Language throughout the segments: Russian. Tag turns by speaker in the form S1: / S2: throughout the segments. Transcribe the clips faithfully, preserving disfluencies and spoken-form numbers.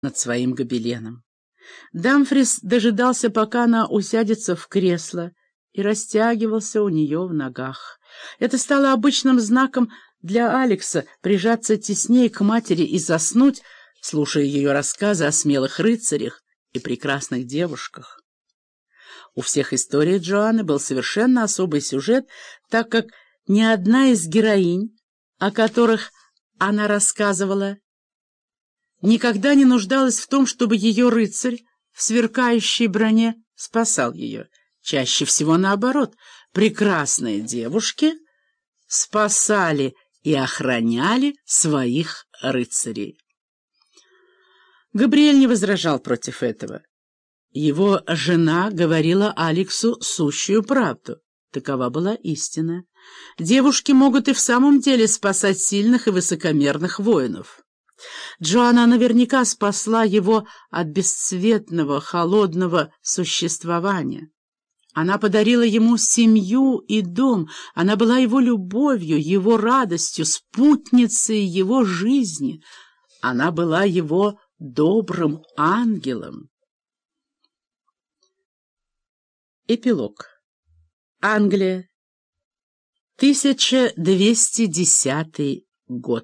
S1: над своим гобеленом. Дамфрис дожидался, пока она усядется в кресло, и растягивался у нее в ногах. Это стало обычным знаком для Алекса прижаться теснее к матери и заснуть, слушая ее рассказы о смелых рыцарях и прекрасных девушках. У всех историй Джоанны был совершенно особый сюжет, так как ни одна из героинь, о которых она рассказывала, никогда не нуждалась в том, чтобы ее рыцарь в сверкающей броне спасал ее. Чаще всего наоборот, прекрасные девушки спасали и охраняли своих рыцарей. Габриэль не возражал против этого. Его жена говорила Алексу сущую правду. Такова была истина. Девушки могут и в самом деле спасать сильных и высокомерных воинов. Джоанна наверняка спасла его от бесцветного, холодного существования. Она подарила ему семью и дом, она была его любовью, его радостью, спутницей его жизни. Она была его добрым ангелом. Эпилог. Англия. тысяча двести десятый год.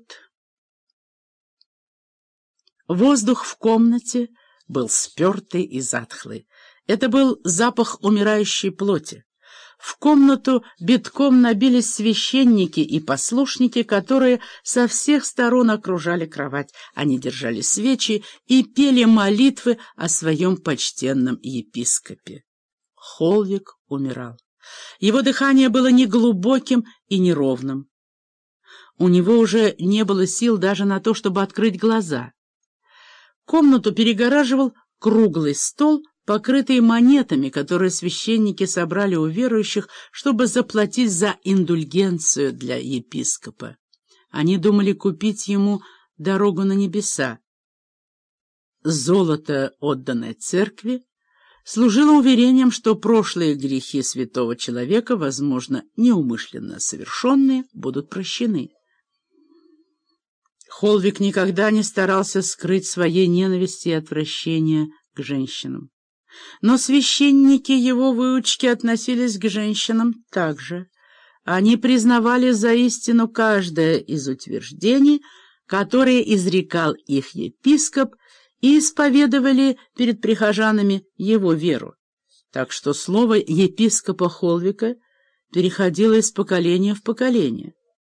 S1: Воздух в комнате был спертый и затхлый. Это был запах умирающей плоти. В комнату битком набились священники и послушники, которые со всех сторон окружали кровать. Они держали свечи и пели молитвы о своем почтенном епископе. Холвик умирал. Его дыхание было неглубоким и неровным. У него уже не было сил даже на то, чтобы открыть глаза. Комнату перегораживал круглый стол, покрытый монетами, которые священники собрали у верующих, чтобы заплатить за индульгенцию для епископа. Они думали купить ему дорогу на небеса. Золото, отданное церкви, служило уверением, что прошлые грехи святого человека, возможно, неумышленно совершенные, будут прощены. Холвик никогда не старался скрыть своей ненависти и отвращения к женщинам. Но священники его выучки относились к женщинам так же. Они признавали за истину каждое из утверждений, которые изрекал их епископ, и исповедовали перед прихожанами его веру. Так что слово епископа Холвика переходило из поколения в поколение.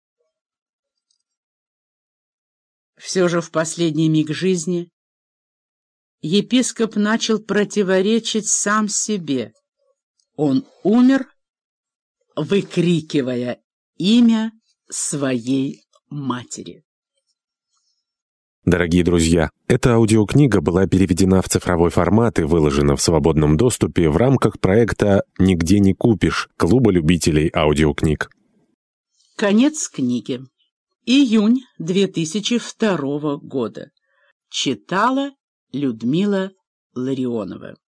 S1: Все же в последний миг жизни епископ начал противоречить сам себе. Он умер, выкрикивая имя своей матери.
S2: Дорогие друзья, эта аудиокнига была переведена в цифровой формат и выложена в свободном доступе в рамках проекта «Нигде не купишь» Клуба любителей аудиокниг.
S1: Конец книги. Июнь две тысячи второго года. Читала Людмила Ларионова.